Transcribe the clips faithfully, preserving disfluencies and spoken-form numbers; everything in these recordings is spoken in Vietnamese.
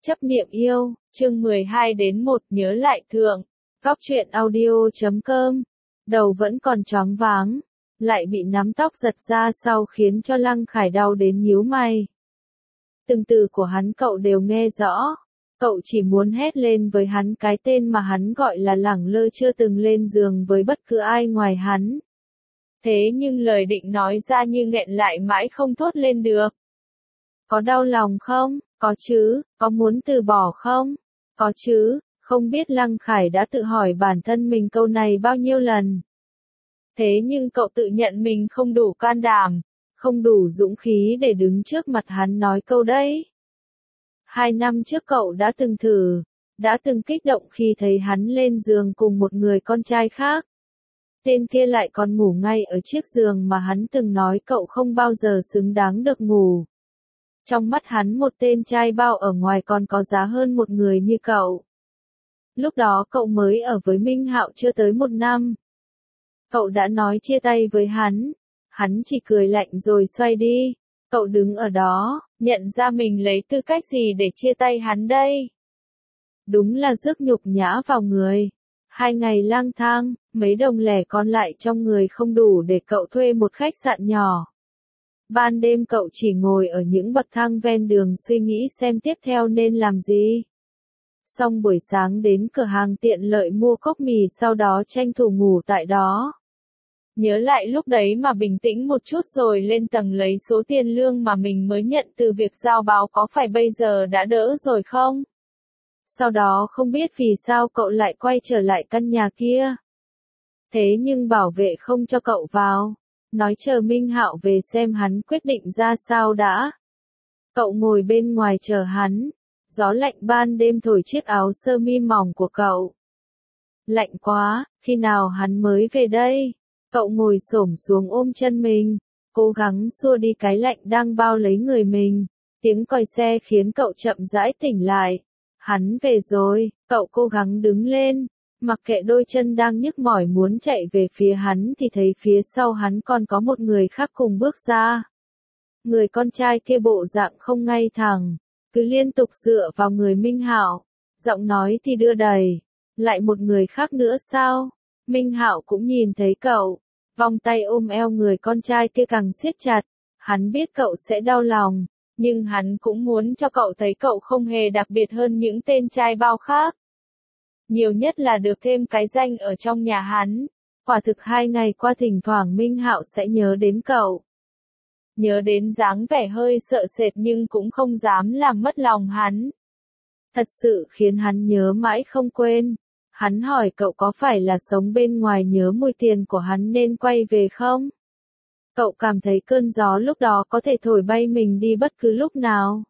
Chấp niệm yêu, chương mười hai đến một nhớ lại thượng, góc truyện audio chấm com. Đầu vẫn còn choáng váng, lại bị nắm tóc giật ra sau khiến cho Lăng Khải đau đến nhíu mày. Từng từ của hắn cậu đều nghe rõ, cậu chỉ muốn hét lên với hắn cái tên mà hắn gọi là lẳng lơ chưa từng lên giường với bất cứ ai ngoài hắn. Thế nhưng lời định nói ra như nghẹn lại mãi không thốt lên được. Có đau lòng không? Có chứ. Có muốn từ bỏ không? Có chứ. Không biết Lăng Khải đã tự hỏi bản thân mình câu này bao nhiêu lần. Thế nhưng cậu tự nhận mình không đủ can đảm, không đủ dũng khí để đứng trước mặt hắn nói câu đấy. Hai năm trước cậu đã từng thử, đã từng kích động khi thấy hắn lên giường cùng một người con trai khác. Tên kia lại còn ngủ ngay ở chiếc giường mà hắn từng nói cậu không bao giờ xứng đáng được ngủ. Trong mắt hắn một tên trai bao ở ngoài còn có giá hơn một người như cậu. Lúc đó cậu mới ở với Minh Hạo chưa tới một năm. Cậu đã nói chia tay với hắn. Hắn chỉ cười lạnh rồi xoay đi. Cậu đứng ở đó, nhận ra mình lấy tư cách gì để chia tay hắn đây. Đúng là rước nhục nhã vào người. Hai ngày lang thang, mấy đồng lẻ còn lại trong người không đủ để cậu thuê một khách sạn nhỏ. Ban đêm cậu chỉ ngồi ở những bậc thang ven đường suy nghĩ xem tiếp theo nên làm gì. Xong buổi sáng đến cửa hàng tiện lợi mua cốc mì sau đó tranh thủ ngủ tại đó. Nhớ lại lúc đấy mà bình tĩnh một chút rồi lên tầng lấy số tiền lương mà mình mới nhận từ việc giao báo có phải bây giờ đã đỡ rồi không? Sau đó không biết vì sao cậu lại quay trở lại căn nhà kia. Thế nhưng bảo vệ không cho cậu vào. Nói chờ Minh Hạo về xem hắn quyết định ra sao đã. Cậu ngồi bên ngoài chờ hắn. Gió lạnh ban đêm thổi chiếc áo sơ mi mỏng của cậu. Lạnh quá, khi nào hắn mới về đây? Cậu ngồi xổm xuống ôm chân mình, cố gắng xua đi cái lạnh đang bao lấy người mình. Tiếng còi xe khiến cậu chậm rãi tỉnh lại. Hắn về rồi, cậu cố gắng đứng lên. Mặc kệ đôi chân đang nhức mỏi muốn chạy về phía hắn thì thấy phía sau hắn còn có một người khác cùng bước ra. Người con trai kia bộ dạng không ngay thẳng, cứ liên tục dựa vào người Minh Hạo, giọng nói thì đưa đẩy. Lại một người khác nữa sao? Minh Hạo cũng nhìn thấy cậu, vòng tay ôm eo người con trai kia càng siết chặt. Hắn biết cậu sẽ đau lòng, nhưng hắn cũng muốn cho cậu thấy cậu không hề đặc biệt hơn những tên trai bao khác. Nhiều nhất là được thêm cái danh ở trong nhà hắn. Quả thực hai ngày qua thỉnh thoảng Minh Hạo sẽ nhớ đến cậu. Nhớ đến dáng vẻ hơi sợ sệt nhưng cũng không dám làm mất lòng hắn. Thật sự khiến hắn nhớ mãi không quên. Hắn hỏi cậu có phải là sống bên ngoài nhớ mùi tiền của hắn nên quay về không? Cậu cảm thấy cơn gió lúc đó có thể thổi bay mình đi bất cứ lúc nào.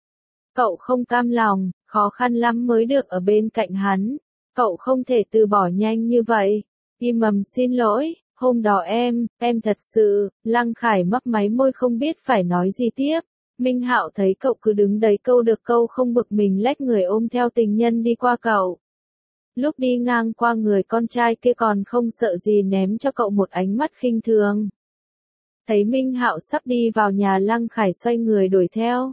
Cậu không cam lòng, khó khăn lắm mới được ở bên cạnh hắn. Cậu không thể từ bỏ nhanh như vậy. Im ầm xin lỗi, hôm đó em, em thật sự, Lăng Khải mấp máy môi không biết phải nói gì tiếp. Minh Hạo thấy cậu cứ đứng đấy câu được câu không bực mình lách người ôm theo tình nhân đi qua cậu. Lúc đi ngang qua người con trai kia còn không sợ gì ném cho cậu một ánh mắt khinh thường. Thấy Minh Hạo sắp đi vào nhà Lăng Khải xoay người đuổi theo.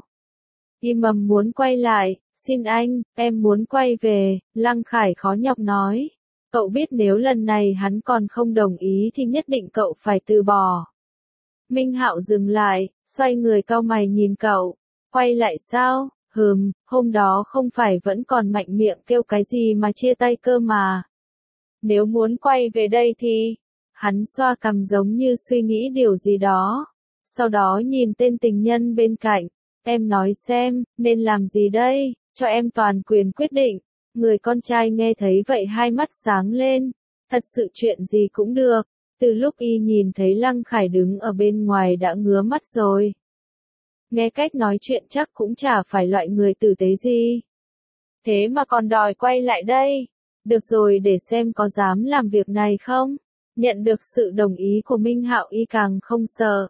Im ầm muốn quay lại, xin anh, em muốn quay về, Lăng Khải khó nhọc nói. Cậu biết nếu lần này hắn còn không đồng ý thì nhất định cậu phải từ bỏ. Minh Hạo dừng lại, xoay người cau mày nhìn cậu. Quay lại sao? Hừm, hôm đó không phải vẫn còn mạnh miệng kêu cái gì mà chia tay cơ mà. Nếu muốn quay về đây thì... Hắn xoa cằm giống như suy nghĩ điều gì đó. Sau đó nhìn tên tình nhân bên cạnh. Em nói xem, nên làm gì đây? Cho em toàn quyền quyết định. Người con trai nghe thấy vậy hai mắt sáng lên. Thật sự chuyện gì cũng được. Từ lúc y nhìn thấy Lăng Khải đứng ở bên ngoài đã ngứa mắt rồi. Nghe cách nói chuyện chắc cũng chả phải loại người tử tế gì. Thế mà còn đòi quay lại đây. Được rồi, để xem có dám làm việc này không. Nhận được sự đồng ý của Minh Hạo y càng không sợ.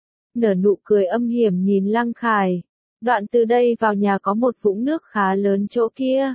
Nở nụ cười âm hiểm nhìn Lăng Khải. Đoạn từ đây vào nhà có một vũng nước khá lớn chỗ kia.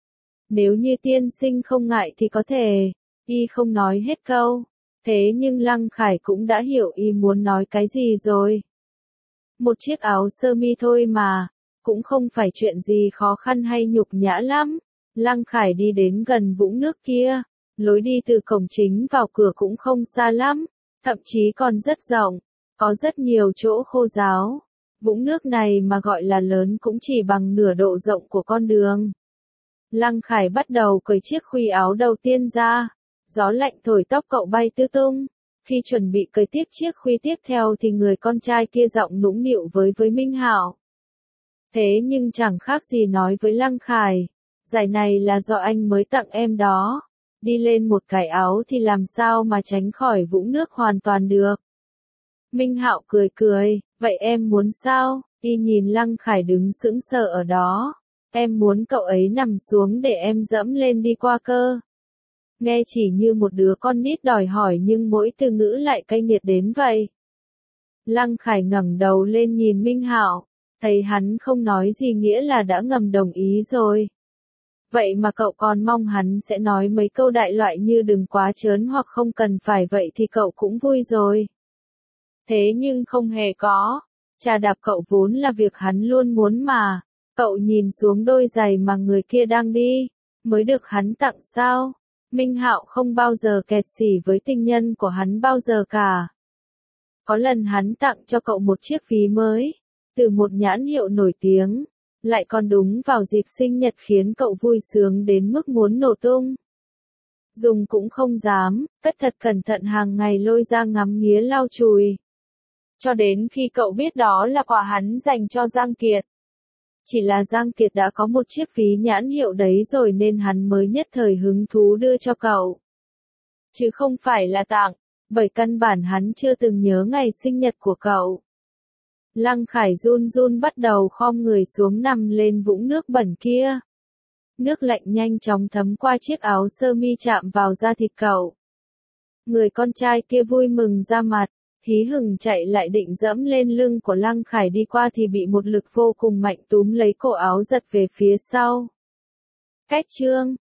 Nếu như tiên sinh không ngại thì có thể. Y không nói hết câu. Thế nhưng Lăng Khải cũng đã hiểu y muốn nói cái gì rồi. Một chiếc áo sơ mi thôi mà. cũng không phải chuyện gì khó khăn hay nhục nhã lắm. Lăng Khải đi đến gần vũng nước kia, lối đi từ cổng chính vào cửa cũng không xa lắm, thậm chí còn rất rộng, có rất nhiều chỗ khô ráo. Vũng nước này mà gọi là lớn cũng chỉ bằng nửa độ rộng của con đường. Lăng Khải bắt đầu cởi chiếc khuy áo đầu tiên ra, gió lạnh thổi tóc cậu bay tứ tung. Khi chuẩn bị cởi tiếp chiếc khuy tiếp theo thì người con trai kia giọng nũng nịu với với Minh Hạo. Thế nhưng chẳng khác gì nói với Lăng Khải, giải này là do anh mới tặng em đó. Đi lên một cái áo thì làm sao mà tránh khỏi vũng nước hoàn toàn được. Minh Hạo cười cười, vậy em muốn sao? Y nhìn Lăng Khải đứng sững sờ ở đó. Em muốn cậu ấy nằm xuống để em dẫm lên đi qua cơ. Nghe chỉ như một đứa con nít đòi hỏi nhưng mỗi từ ngữ lại cay nghiệt đến vậy. Lăng Khải ngẩng đầu lên nhìn Minh Hạo, thấy hắn không nói gì nghĩa là đã ngầm đồng ý rồi. Vậy mà cậu còn mong hắn sẽ nói mấy câu đại loại như đừng quá trớn hoặc không cần phải vậy thì cậu cũng vui rồi. Thế nhưng không hề có. Chà đạp cậu vốn là việc hắn luôn muốn mà. Cậu nhìn xuống đôi giày mà người kia đang đi, mới được hắn tặng sao? Minh Hạo không bao giờ kẹt xỉ với tình nhân của hắn bao giờ cả. Có lần hắn tặng cho cậu một chiếc ví mới, từ một nhãn hiệu nổi tiếng, lại còn đúng vào dịp sinh nhật khiến cậu vui sướng đến mức muốn nổ tung. Dùng cũng không dám, cất thật cẩn thận hàng ngày lôi ra ngắm nghía lau chùi. Cho đến khi cậu biết đó là quà hắn dành cho Giang Kiệt. Chỉ là Giang Kiệt đã có một chiếc ví nhãn hiệu đấy rồi nên hắn mới nhất thời hứng thú đưa cho cậu. Chứ không phải là tặng, bởi căn bản hắn chưa từng nhớ ngày sinh nhật của cậu. Lăng Khải run run bắt đầu khom người xuống nằm lên vũng nước bẩn kia. Nước lạnh nhanh chóng thấm qua chiếc áo sơ mi chạm vào da thịt cậu. Người con trai kia vui mừng ra mặt, hí hửng chạy lại định dẫm lên lưng của Lăng Khải đi qua thì bị một lực vô cùng mạnh túm lấy cổ áo giật về phía sau. Cách chương